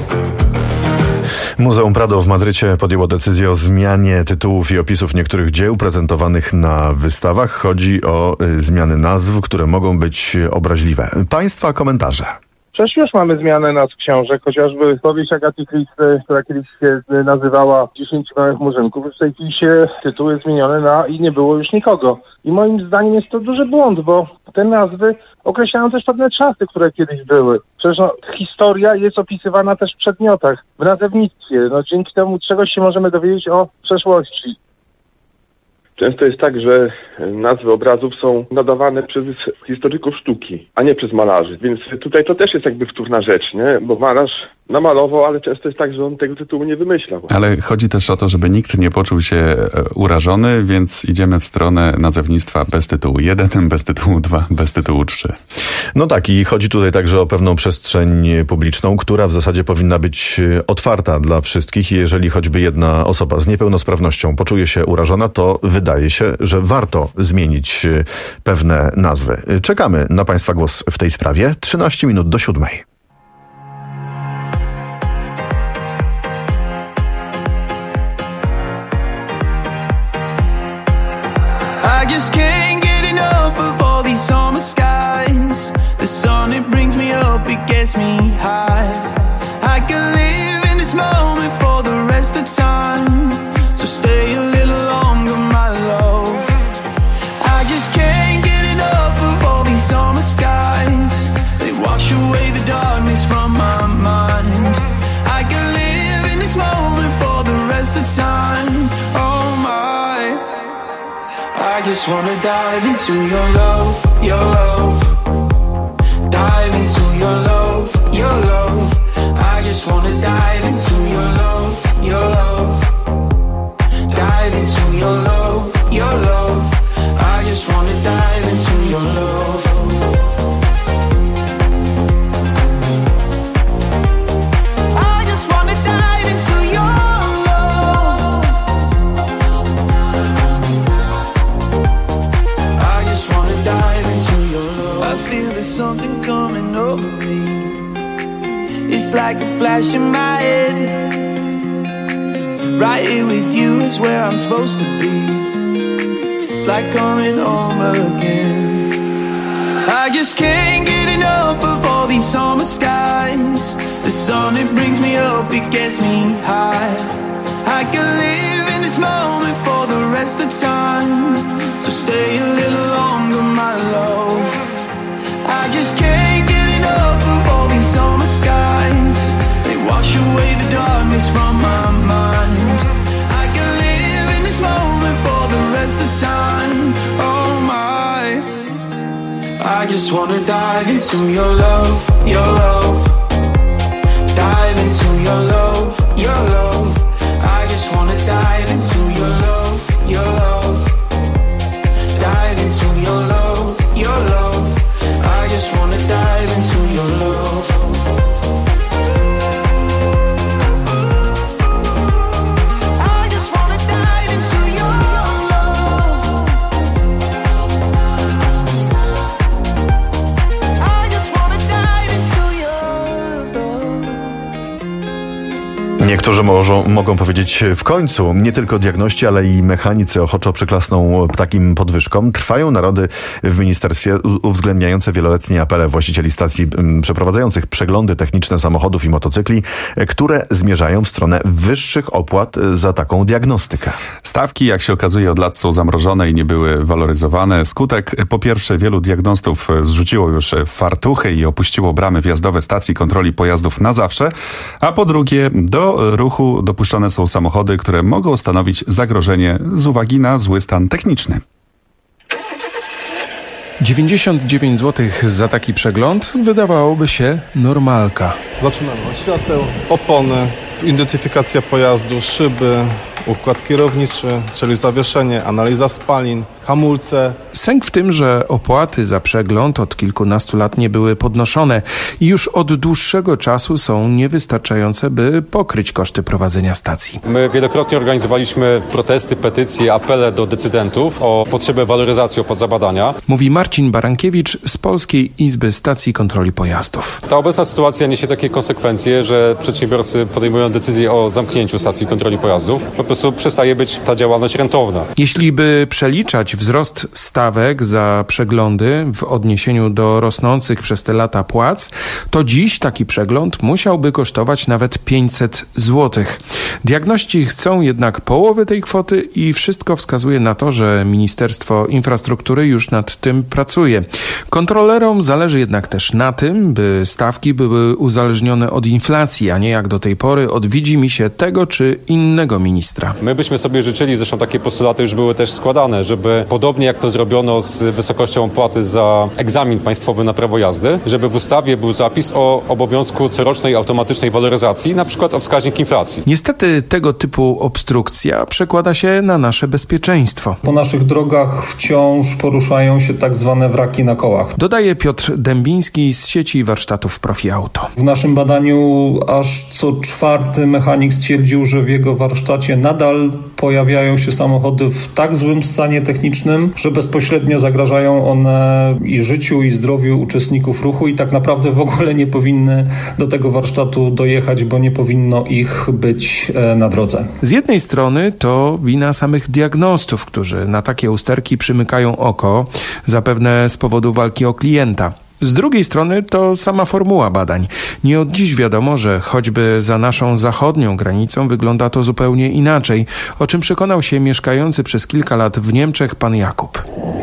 Muzeum Prado w Madrycie podjęło decyzję o zmianie tytułów i opisów niektórych dzieł prezentowanych na wystawach. Chodzi o zmiany nazw, które mogą być obraźliwe. Państwa komentarze. Przecież już mamy zmianę nazw książek, chociażby powieść Agaty Christy, która kiedyś się nazywała 10 małych murzynków, już w tej chwili się tytuły zmienione na I nie było już nikogo. I moim zdaniem jest to duży błąd, bo te nazwy określają też pewne czasy, które kiedyś były. Przecież historia jest opisywana też w przedmiotach, w nazewnictwie. Dzięki temu czegoś się możemy dowiedzieć o przeszłości. Często jest tak, że nazwy obrazów są nadawane przez historyków sztuki, a nie przez malarzy. Więc tutaj to też jest jakby wtórna rzecz, nie? Bo malarz namalował, ale często jest tak, że on tego tytułu nie wymyślał. Ale chodzi też o to, żeby nikt nie poczuł się urażony, więc idziemy w stronę nazewnictwa bez tytułu 1, bez tytułu 2, bez tytułu 3. No tak, i chodzi tutaj także o pewną przestrzeń publiczną, która w zasadzie powinna być otwarta dla wszystkich. I jeżeli choćby jedna osoba z niepełnosprawnością poczuje się urażona, to wydaje się, że warto zmienić pewne nazwy. Czekamy na Państwa głos w tej sprawie. 13 minut do 7. I I just can't get enough of all these summer skies. The sun, it brings me up, it gets me high. I can live in this moment for the rest of time. So stay a little longer, my love. I just can't get enough of all these summer skies. They wash away the darkness from my mind. I can live in this moment for the rest of time. Oh my, I just wanna dive into your love, your love. Dive into your love, your love. I just wanna dive into your love, your love. Dive into your love, your love. I just wanna dive into your love. I just wanna dive into your love. I just wanna dive into your love. I feel there's something coming over me. It's like a flash in my head. Right here with you is where I'm supposed to be. It's like coming home again. I just can't get enough of all these summer skies. The sun, it brings me up, it gets me high. I can live in this moment for the rest of time. So stay a little longer, my love. I just can't get enough of all these summer skies. They wash away the darkness from my mind. I can live in this moment for the rest of time. Oh my, I just wanna dive into your love, your love. Dive into your love, your love. I just wanna dive into your love, your love. Dive into your love, your love. I just wanna dive into your love. I just wanna dive into your love. I just wanna dive into your love. Niektórzy mogą powiedzieć w końcu, nie tylko diagności, ale i mechanicy ochoczo przyklasną takim podwyżkom. Trwają narody w ministerstwie uwzględniające wieloletnie apele właścicieli stacji przeprowadzających przeglądy techniczne samochodów i motocykli, które zmierzają w stronę wyższych opłat za taką diagnostykę. Stawki, jak się okazuje, od lat są zamrożone i nie były waloryzowane. Skutek, po pierwsze, wielu diagnostów zrzuciło już fartuchy i opuściło bramy wjazdowe stacji kontroli pojazdów na zawsze, a po drugie, do ruchu dopuszczane są samochody, które mogą stanowić zagrożenie z uwagi na zły stan techniczny. 99 zł za taki przegląd wydawałoby się normalka. Zaczynamy od świateł, opony, identyfikacja pojazdu, szyby, układ kierowniczy, czyli zawieszenie, analiza spalin, hamulce. Sęk w tym, że opłaty za przegląd od kilkunastu lat nie były podnoszone i już od dłuższego czasu są niewystarczające, by pokryć koszty prowadzenia stacji. My wielokrotnie organizowaliśmy protesty, petycje, apele do decydentów o potrzebę waloryzacji opłat za badania. Mówi Marcin Barankiewicz z Polskiej Izby Stacji Kontroli Pojazdów. Ta obecna sytuacja niesie takie konsekwencje, że przedsiębiorcy podejmują decyzję o zamknięciu stacji kontroli pojazdów. Po prostu przestaje być ta działalność rentowna. Jeśli by przeliczać wzrost stawek za przeglądy w odniesieniu do rosnących przez te lata płac, to dziś taki przegląd musiałby kosztować nawet 500 zł. Diagności chcą jednak połowy tej kwoty i wszystko wskazuje na to, że Ministerstwo Infrastruktury już nad tym pracuje. Kontrolerom zależy jednak też na tym, by stawki były uzależnione od inflacji, a nie jak do tej pory od widzimisię tego czy innego ministra. My byśmy sobie życzyli, zresztą takie postulaty już były też składane, żeby podobnie jak to zrobiono z wysokością opłaty za egzamin państwowy na prawo jazdy, żeby w ustawie był zapis o obowiązku corocznej automatycznej waloryzacji, na przykład o wskaźnik inflacji. Niestety tego typu obstrukcja przekłada się na nasze bezpieczeństwo. Po naszych drogach wciąż poruszają się tak zwane wraki na kołach. Dodaje Piotr Dębiński z sieci warsztatów Profi Auto. W naszym badaniu aż co czwarty mechanik stwierdził, że w jego warsztacie nadal pojawiają się samochody w tak złym stanie technicznym, technicznym, że bezpośrednio zagrażają one i życiu, i zdrowiu uczestników ruchu i tak naprawdę w ogóle nie powinny do tego warsztatu dojechać, bo nie powinno ich być na drodze. Z jednej strony to wina samych diagnostów, którzy na takie usterki przymykają oko, zapewne z powodu walki o klienta. Z drugiej strony to sama formuła badań. Nie od dziś wiadomo, że choćby za naszą zachodnią granicą wygląda to zupełnie inaczej, o czym przekonał się mieszkający przez kilka lat w Niemczech pan Jakub.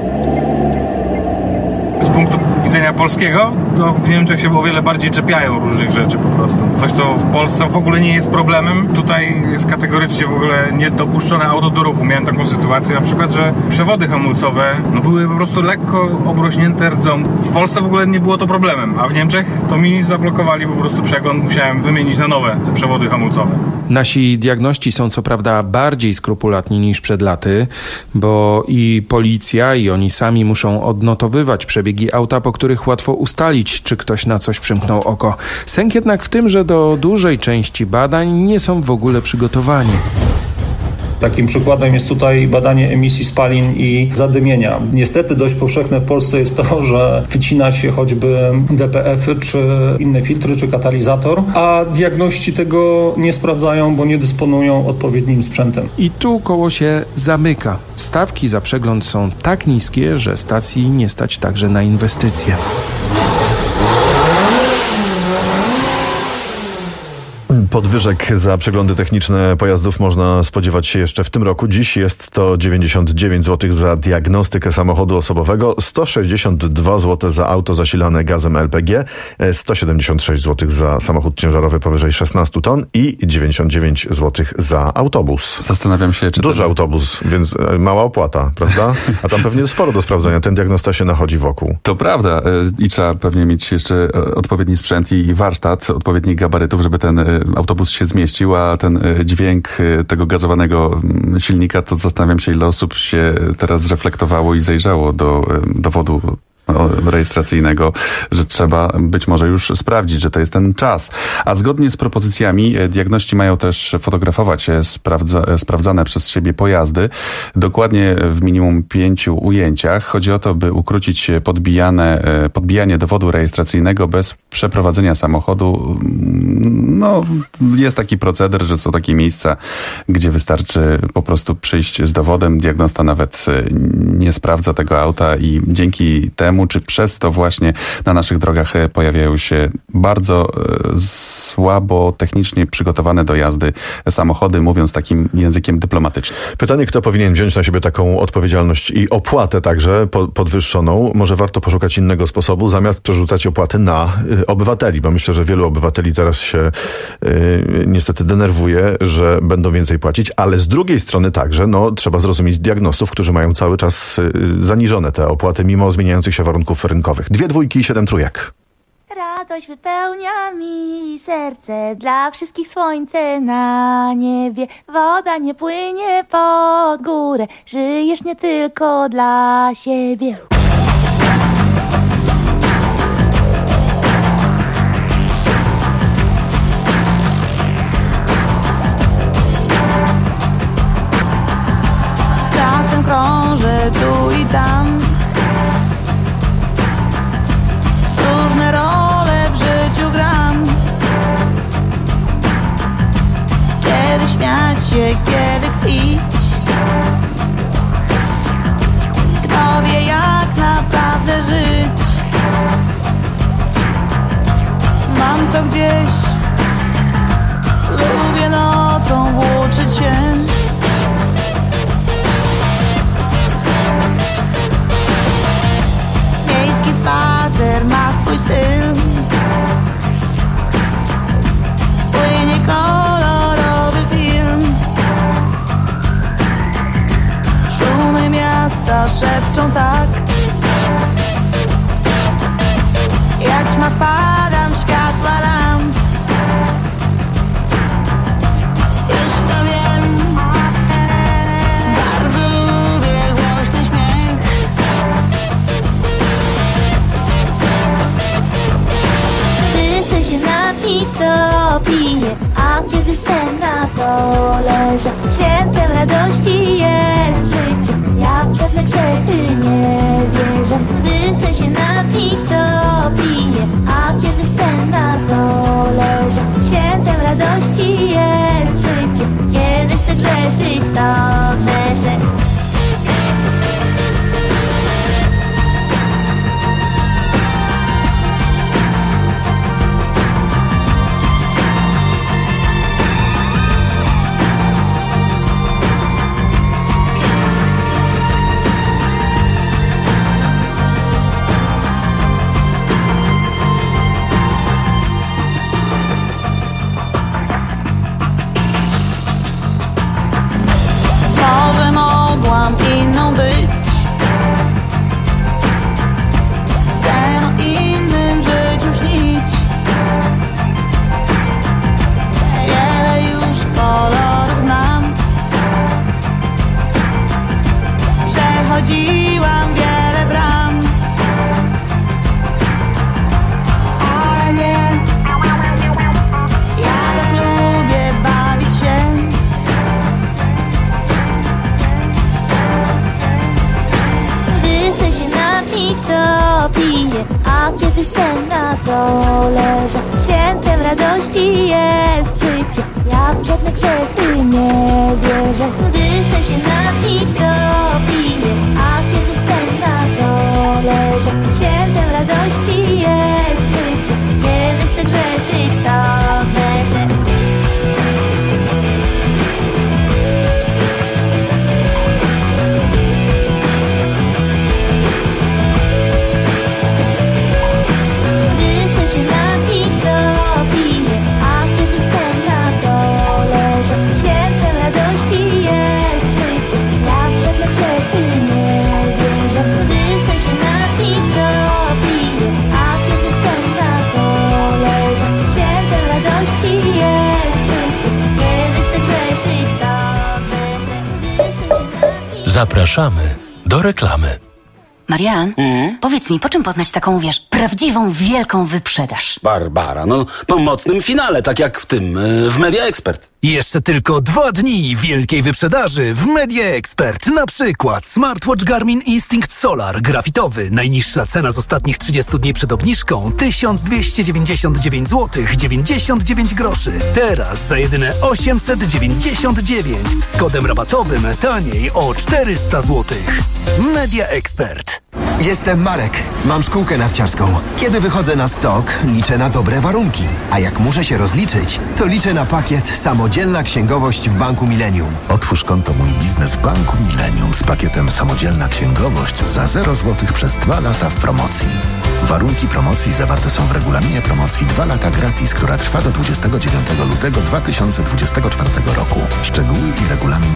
Z punktu widzenia polskiego, to w Niemczech się o wiele bardziej czepiają różnych rzeczy po prostu. Coś, co w Polsce w ogóle nie jest problemem. Tutaj jest kategorycznie w ogóle niedopuszczone auto do ruchu. Miałem taką sytuację na przykład, że przewody hamulcowe były po prostu lekko obrośnięte rdzą. W Polsce w ogóle nie było to problemem, a w Niemczech to mi zablokowali po prostu przegląd. Musiałem wymienić na nowe te przewody hamulcowe. Nasi diagności są co prawda bardziej skrupulatni niż przed laty, bo i policja, i oni sami muszą odnotowywać przebiegi auta, po których łatwo ustalić, czy ktoś na coś przymknął oko. Sęk jednak w tym, że do dużej części badań nie są w ogóle przygotowani. Takim przykładem jest tutaj badanie emisji spalin i zadymienia. Niestety dość powszechne w Polsce jest to, że wycina się choćby DPF-y, czy inne filtry, czy katalizator, a diagności tego nie sprawdzają, bo nie dysponują odpowiednim sprzętem. I tu koło się zamyka. Stawki za przegląd są tak niskie, że stacji nie stać także na inwestycje. Podwyżek za przeglądy techniczne pojazdów można spodziewać się jeszcze w tym roku. Dziś jest to 99 zł za diagnostykę samochodu osobowego, 162 zł za auto zasilane gazem LPG, 176 zł za samochód ciężarowy powyżej 16 ton i 99 zł za autobus. Zastanawiam się, czy... Duży autobus, więc mała opłata, prawda? A tam pewnie sporo do sprawdzenia. Ten diagnosta się nachodzi wokół. To prawda. I trzeba pewnie mieć jeszcze odpowiedni sprzęt i warsztat odpowiednich gabarytów, żeby ten autobus się zmieścił, a ten dźwięk tego gazowanego silnika, to zastanawiam się, ile osób się teraz zreflektowało i zajrzało do dowodu rejestracyjnego, że trzeba być może już sprawdzić, że to jest ten czas. A zgodnie z propozycjami diagności mają też fotografować sprawdzane przez siebie pojazdy, dokładnie w minimum 5 ujęciach. Chodzi o to, by ukrócić podbijanie dowodu rejestracyjnego bez przeprowadzenia samochodu. No, jest taki proceder, że są takie miejsca, gdzie wystarczy po prostu przyjść z dowodem. Diagnosta nawet nie sprawdza tego auta i dzięki temu, czy przez to właśnie na naszych drogach pojawiają się bardzo słabo technicznie przygotowane do jazdy samochody, mówiąc takim językiem dyplomatycznym. Pytanie, kto powinien wziąć na siebie taką odpowiedzialność i opłatę także podwyższoną? Może warto poszukać innego sposobu, zamiast przerzucać opłaty na obywateli, bo myślę, że wielu obywateli teraz się niestety denerwuje, że będą więcej płacić, ale z drugiej strony także trzeba zrozumieć diagnostów, którzy mają cały czas zaniżone te opłaty, mimo zmieniających się warunków rynkowych. 2 dwójki i 7 trójek. Radość wypełnia mi serce, dla wszystkich słońce na niebie. Woda nie płynie pod górę, żyjesz nie tylko dla siebie. Czasem krążę tu i tam, różne role w życiu gram. Kiedy śmiać się, kiedy kpić, kto wie jak naprawdę żyć. Mam to gdzieś, lubię nocą włóczyć się. Miejski spacer ma swój styl, płynie kolorowy film. Szumy miasta szepczą tak, jak ćma wpadam w światła lamp. Już to wiem, bardzo lubię głośny śmiech. Gdy chcę się napić, to piję, a kiedy sen na to leżę, świętem radości jest życie. Ja przed grze piję, a kiedy sen na dole, że świętem radości jest życie. Ja w żadne grzechy nie wierzę. Gdy chcę się napić, to piję, a kiedy sen na dole, że świętem radości jest życie. Kiedy chcę grzeszyć, to grzeszę. Zapraszamy do reklamy. Marian, powiedz mi, po czym poznać taką, wiesz, prawdziwą, wielką wyprzedaż? Barbara, no po mocnym finale, tak jak w tym, w Media Expert. Jeszcze tylko 2 dni wielkiej wyprzedaży w Media Expert. Na przykład smartwatch Garmin Instinct Solar grafitowy. Najniższa cena z ostatnich 30 dni przed obniżką 1299 zł 99 groszy. Teraz za jedyne 899 z kodem rabatowym taniej o 400 zł. Media Expert. Jestem Marek. Mam szkółkę narciarską. Kiedy wychodzę na stok, liczę na dobre warunki. A jak muszę się rozliczyć, to liczę na pakiet Samodzielna Księgowość w Banku Millennium. Otwórz konto Mój Biznes w Banku Millennium z pakietem Samodzielna Księgowość za 0 zł przez 2 lata w promocji. Warunki promocji zawarte są w regulaminie promocji 2 lata gratis, która trwa do 29 lutego 2024 roku. Szczegóły i regulamin